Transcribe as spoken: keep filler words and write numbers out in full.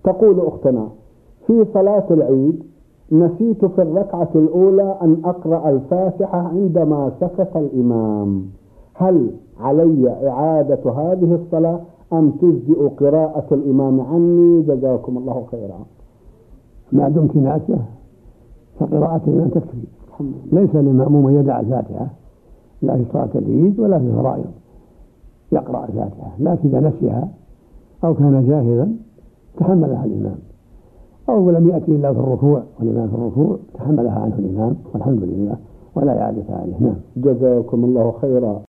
تقول أختنا: في صلاة العيد نسيت في الركعة الأولى أن أقرأ الفاتحة عندما سكت الإمام، هل علي إعادة هذه الصلاة أم تجزئ قراءة الإمام عني؟ جزاكم الله خيرا. ما دمت ناسه فقراءة الإمام تكفي، ليس للمأموم يدع الفاتحة لا في صلاة العيد ولا في الفرائض، يقرأ الفاتحة، لكن إذا نسيها أو كان جاهلا تحملها الإمام، أو لم يأتي إلا في الركوع والإمام في الركوع تحملها عنه الإمام والحمد لله ولا إعادة عليه. نعم. جزاكم الله خيرا.